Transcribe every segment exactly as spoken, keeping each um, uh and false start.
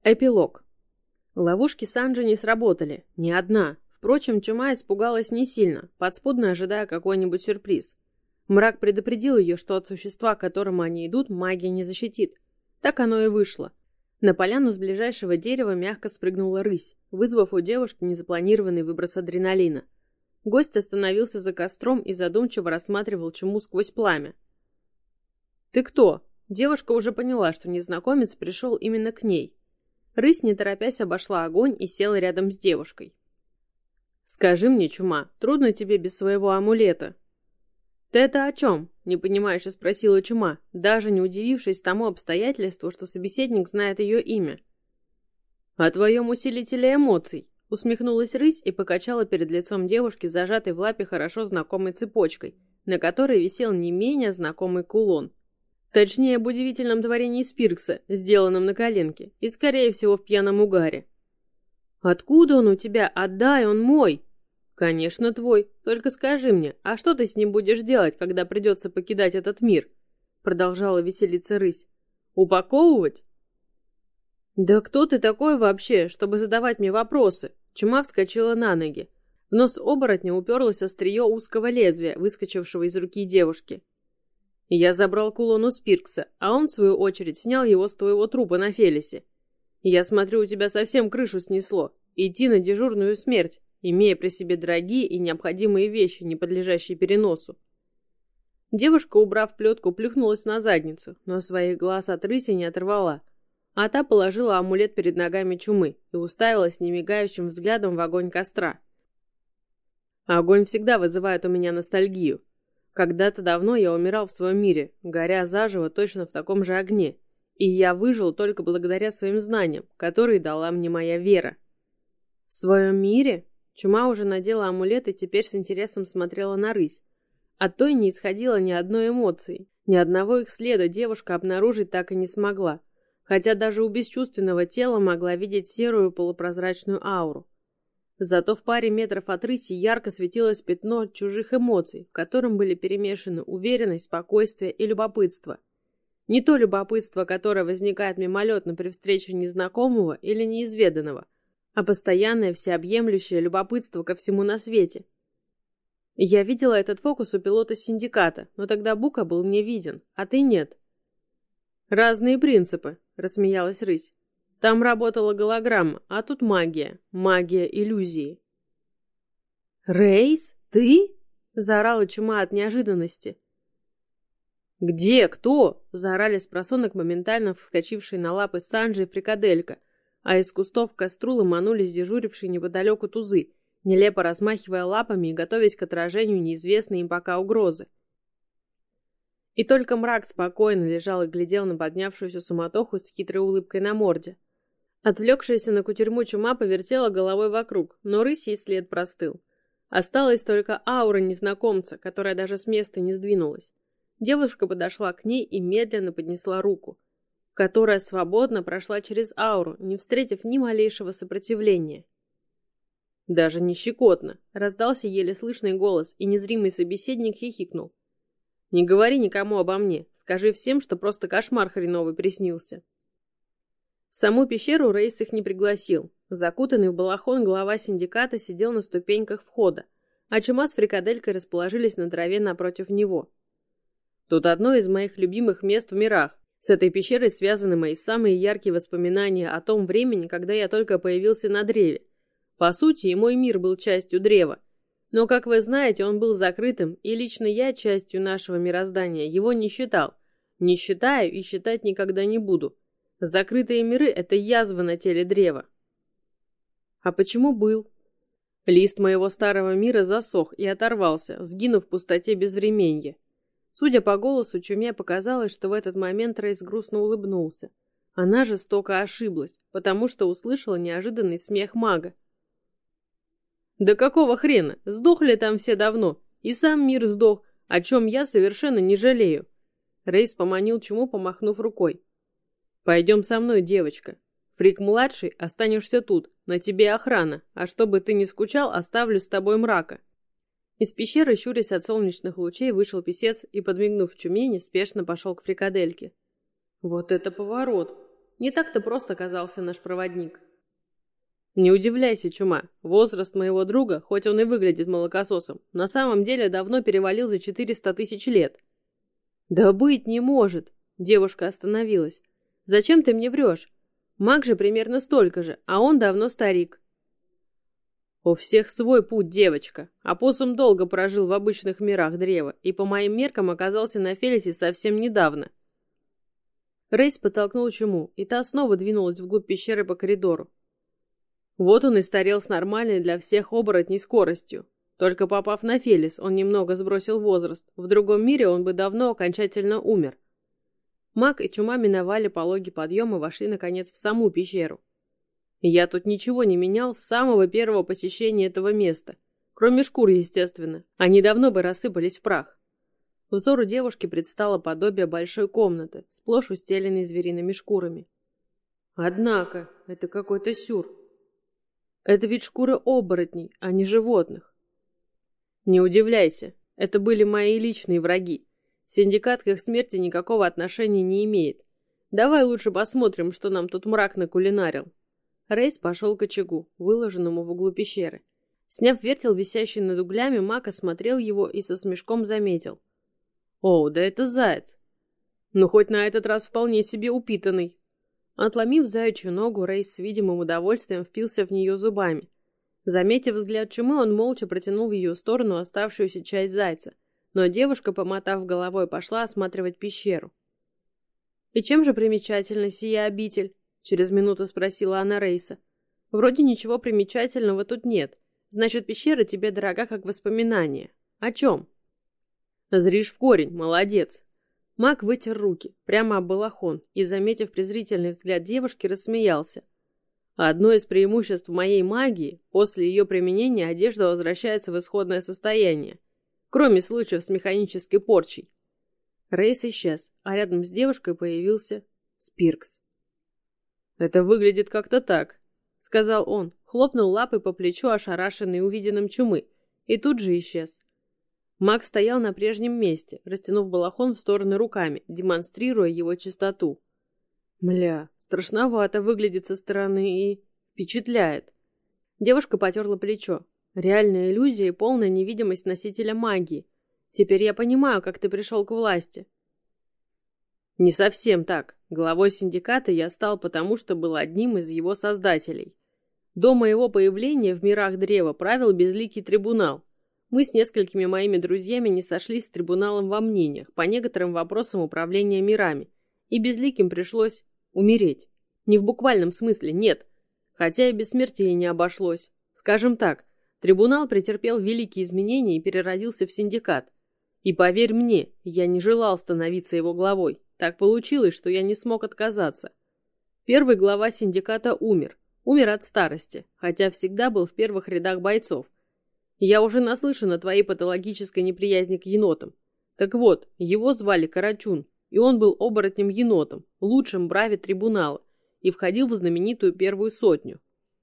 Эпилог. Ловушки Санджи не сработали, ни одна. Впрочем, чума испугалась не сильно, подспудно ожидая какой-нибудь сюрприз. Мрак предупредил ее, что от существа, к которому они идут, магия не защитит. Так оно и вышло. На поляну с ближайшего дерева мягко спрыгнула рысь, вызвав у девушки незапланированный выброс адреналина. Гость остановился за костром и задумчиво рассматривал чуму сквозь пламя. «Ты кто?» Девушка уже поняла, что незнакомец пришел именно к ней. Рысь, не торопясь, обошла огонь и села рядом с девушкой. «Скажи мне, чума, трудно тебе без своего амулета?» «Ты это о чем?» — непонимающе спросила чума, даже не удивившись тому обстоятельству, что собеседник знает ее имя. «О твоем усилителе эмоций», — усмехнулась рысь и покачала перед лицом девушки, зажатой в лапе хорошо знакомой цепочкой, на которой висел не менее знакомый кулон. Точнее, об удивительном творении Спиркса, сделанном на коленке, и, скорее всего, в пьяном угаре. «Откуда он у тебя? Отдай, он мой!» «Конечно, твой. Только скажи мне, а что ты с ним будешь делать, когда придется покидать этот мир?» Продолжала веселиться рысь. «Упаковывать?» «Да кто ты такой вообще, чтобы задавать мне вопросы?» Чума вскочила на ноги. В нос оборотня уперлось острие узкого лезвия, выскочившего из руки девушки. «Я забрал кулон у Спиркса, а он, в свою очередь, снял его с твоего трупа на Фелисе. Я смотрю, у тебя совсем крышу снесло. Идти на дежурную смерть, имея при себе дорогие и необходимые вещи, не подлежащие переносу». Девушка, убрав плетку, плюхнулась на задницу, но своих глаз от рыси не оторвала. А та положила амулет перед ногами чумы и уставилась немигающим взглядом в огонь костра. Огонь всегда вызывает у меня ностальгию. Когда-то давно я умирал в своем мире, горя заживо точно в таком же огне, и я выжил только благодаря своим знаниям, которые дала мне моя вера. В своем мире? Чума уже надела амулет и теперь с интересом смотрела на рысь. От той не исходило ни одной эмоции, ни одного их следа девушка обнаружить так и не смогла, хотя даже у бесчувственного тела могла видеть серую полупрозрачную ауру. Зато в паре метров от рыси ярко светилось пятно чужих эмоций, в котором были перемешаны уверенность, спокойствие и любопытство. Не то любопытство, которое возникает мимолетно при встрече незнакомого или неизведанного, а постоянное всеобъемлющее любопытство ко всему на свете. Я видела этот фокус у пилота синдиката, но тогда Бука был мне виден, а ты нет. «Разные принципы», — рассмеялась рысь. «Там работала голограмма, а тут магия, магия иллюзии». «Рейс, ты?» — заорала чума от неожиданности. «Где? Кто?» — заорали спросонок, моментально вскочившие на лапы Санджи и Фрикаделька, а из кустов к костру ломанулись дежурившие неподалеку тузы, нелепо размахивая лапами и готовясь к отражению неизвестной им пока угрозы. И только мрак спокойно лежал и глядел на поднявшуюся суматоху с хитрой улыбкой на морде. Отвлекшаяся на кутерьму чума повертела головой вокруг, но рысий след простыл. Осталась только аура незнакомца, которая даже с места не сдвинулась. Девушка подошла к ней и медленно поднесла руку, которая свободно прошла через ауру, не встретив ни малейшего сопротивления. «Даже не щекотно!» — раздался еле слышный голос, и незримый собеседник хихикнул. «Не говори никому обо мне, скажи всем, что просто кошмар хреновый приснился». В саму пещеру Рейс их не пригласил. Закутанный в балахон глава синдиката сидел на ступеньках входа, а чума с Фрикаделькой расположились на траве напротив него. «Тут одно из моих любимых мест в мирах. С этой пещерой связаны мои самые яркие воспоминания о том времени, когда я только появился на древе. По сути, и мой мир был частью древа. Но, как вы знаете, он был закрытым, и лично я частью нашего мироздания его не считал. Не считаю и считать никогда не буду. Закрытые миры — это язва на теле древа». «А почему был?» «Лист моего старого мира засох и оторвался, сгинув в пустоте безвременья». Судя по голосу, чуме показалось, что в этот момент Рейс грустно улыбнулся. Она жестоко ошиблась, потому что услышала неожиданный смех мага. «Да какого хрена? Сдохли там все давно, и сам мир сдох, о чем я совершенно не жалею». Рейс поманил чуму, помахнув рукой. «Пойдем со мной, девочка. Фрик-младший, останешься тут, на тебе охрана, а чтобы ты не скучал, оставлю с тобой мрака». Из пещеры, щурясь от солнечных лучей, вышел писец и, подмигнув чуме, неспешно пошел к Фрикадельке. «Вот это поворот!» Не так-то просто оказался наш проводник. Не удивляйся, Чума. Возраст моего друга, хоть он и выглядит молокососом, на самом деле давно перевалил за четыреста тысяч лет. Да быть не может. Девушка остановилась. Зачем ты мне врешь? Маг же примерно столько же, а он давно старик. У всех свой путь, девочка. Апоссум долго прожил в обычных мирах древа и по моим меркам оказался на Фелисе совсем недавно. Рейс подтолкнул Чуму, и та снова двинулась вглубь пещеры по коридору. Вот он и старел с нормальной для всех оборотней скоростью. Только попав на Фелис, он немного сбросил возраст. В другом мире он бы давно окончательно умер. Маг и Чума миновали пологий подъем и вошли, наконец, в саму пещеру. Я тут ничего не менял с самого первого посещения этого места. Кроме шкур, естественно. Они давно бы рассыпались в прах. Взору девушки предстало подобие большой комнаты, сплошь устеленной звериными шкурами. Однако, это какой-то сюр. Это ведь шкуры оборотней, а не животных. Не удивляйся, это были мои личные враги. Синдикат к их смерти никакого отношения не имеет. Давай лучше посмотрим, что нам тут мрак накулинарил. Рейс пошел к очагу, выложенному в углу пещеры. Сняв вертел, висящий над углями, маг осмотрел его и со смешком заметил. О, да это заяц. Ну, хоть на этот раз вполне себе упитанный. Отломив заячью ногу, Рейс с видимым удовольствием впился в нее зубами. Заметив взгляд Чумы, он молча протянул в ее сторону оставшуюся часть зайца, но девушка, помотав головой, пошла осматривать пещеру. «И чем же примечательна сия обитель?» — через минуту спросила она Рейса. «Вроде ничего примечательного тут нет. Значит, пещера тебе дорога как воспоминание. О чем?» «Зришь в корень, молодец!» Маг вытер руки, прямо об балахон, и, заметив презрительный взгляд девушки, рассмеялся. Одно из преимуществ моей магии, после ее применения одежда возвращается в исходное состояние, кроме случаев с механической порчей. Рейс исчез, а рядом с девушкой появился Спиркс. «Это выглядит как-то так», — сказал он, хлопнул лапой по плечу ошарашенной увиденным Чумы, и тут же исчез. Маг стоял на прежнем месте, растянув балахон в стороны руками, демонстрируя его чистоту. Мля, страшновато выглядит со стороны и впечатляет. Девушка потерла плечо. Реальная иллюзия и полная невидимость носителя магии. Теперь я понимаю, как ты пришел к власти. Не совсем так. Главой синдиката я стал потому, что был одним из его создателей. До моего появления в мирах древа правил безликий трибунал. Мы с несколькими моими друзьями не сошлись с трибуналом во мнениях по некоторым вопросам управления мирами, и безликим пришлось умереть. Не в буквальном смысле, нет. Хотя и без смерти не обошлось. Скажем так, трибунал претерпел великие изменения и переродился в синдикат. И поверь мне, я не желал становиться его главой. Так получилось, что я не смог отказаться. Первый глава синдиката умер. Умер от старости, хотя всегда был в первых рядах бойцов. Я уже наслышан о твоей патологической неприязни к енотам. Так вот, его звали Карачун, и он был оборотнем-енотом, лучшим браве трибунала, и входил в знаменитую первую сотню.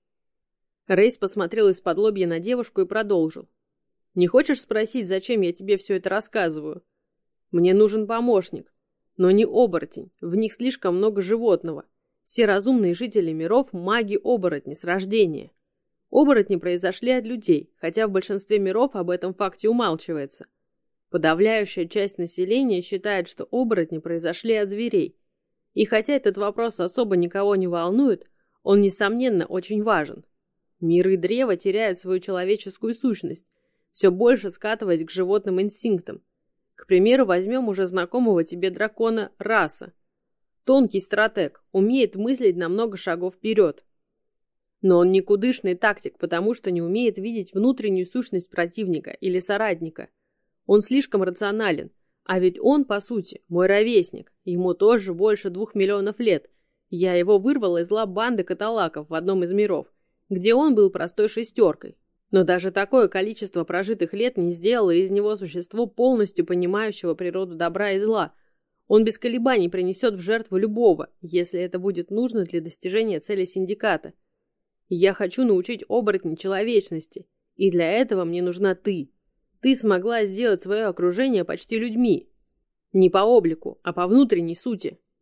Рейс посмотрел из-под лобья на девушку и продолжил. «Не хочешь спросить, зачем я тебе все это рассказываю? Мне нужен помощник, но не оборотень, в них слишком много животного. Все разумные жители миров – маги-оборотни с рождения. Оборотни произошли от людей, хотя в большинстве миров об этом факте умалчивается. Подавляющая часть населения считает, что оборотни произошли от зверей. И хотя этот вопрос особо никого не волнует, он, несомненно, очень важен. Миры древа теряют свою человеческую сущность, все больше скатываясь к животным инстинктам. К примеру, возьмем уже знакомого тебе дракона Раса. Тонкий стратег, умеет мыслить на много шагов вперед. Но он никудышный тактик, потому что не умеет видеть внутреннюю сущность противника или соратника. Он слишком рационален, а ведь он, по сути, мой ровесник, ему тоже больше двух миллионов лет. Я его вырвала из лап банды каталаков в одном из миров, где он был простой шестеркой. Но даже такое количество прожитых лет не сделало из него существо, полностью понимающего природу добра и зла. Он без колебаний принесет в жертву любого, если это будет нужно для достижения цели синдиката. Я хочу научить оборотней человечности, и для этого мне нужна ты. Ты смогла сделать свое окружение почти людьми. Не по облику, а по внутренней сути.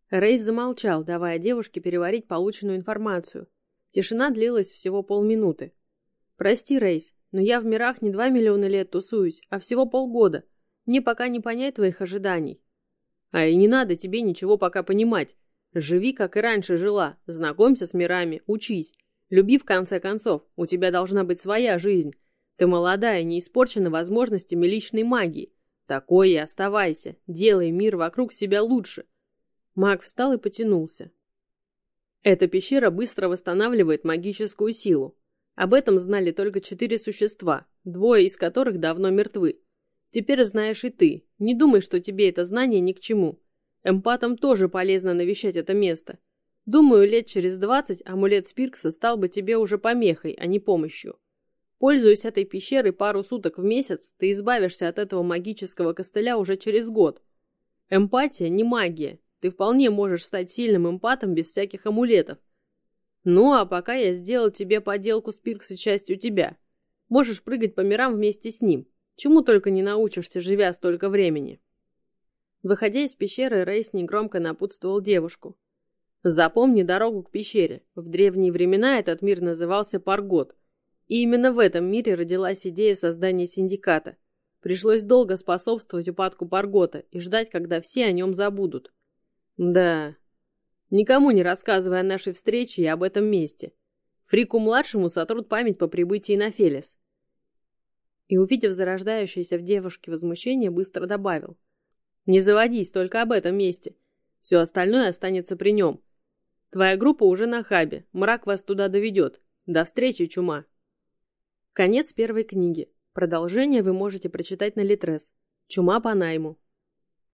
Рейс замолчал, давая девушке переварить полученную информацию. Тишина длилась всего полминуты. «Прости, Рейс, но я в мирах не два миллиона лет тусуюсь, а всего полгода. Мне пока не понять твоих ожиданий». «А и не надо тебе ничего пока понимать. Живи, как и раньше жила, знакомься с мирами, учись. Люби, в конце концов, у тебя должна быть своя жизнь. Ты молодая, не испорчена возможностями личной магии. Такой и оставайся, делай мир вокруг себя лучше». Маг встал и потянулся. Эта пещера быстро восстанавливает магическую силу. Об этом знали только четыре существа, двое из которых давно мертвы. Теперь знаешь и ты. Не думай, что тебе это знание ни к чему. Эмпатам тоже полезно навещать это место. Думаю, лет через двадцать амулет Спиркса стал бы тебе уже помехой, а не помощью. Пользуясь этой пещерой пару суток в месяц, ты избавишься от этого магического костыля уже через год. Эмпатия не магия. Ты вполне можешь стать сильным эмпатом без всяких амулетов. Ну, а пока я сделал тебе поделку Спиркса частью тебя. Можешь прыгать по мирам вместе с ним. Чему только не научишься, живя столько времени. Выходя из пещеры, Рейс негромко напутствовал девушку. Запомни дорогу к пещере. В древние времена этот мир назывался Паргот. И именно в этом мире родилась идея создания синдиката. Пришлось долго способствовать упадку Паргота и ждать, когда все о нем забудут. Да, никому не рассказывай о нашей встрече и об этом месте. Фрику-младшему сотрут память по прибытии на Фелис. И, увидев зарождающееся в девушке возмущение, быстро добавил. Не заводись только об этом месте. Все остальное останется при нем. Твоя группа уже на хабе. Мрак вас туда доведет. До встречи, чума. Конец первой книги. Продолжение вы можете прочитать на Литрес. Чума по найму.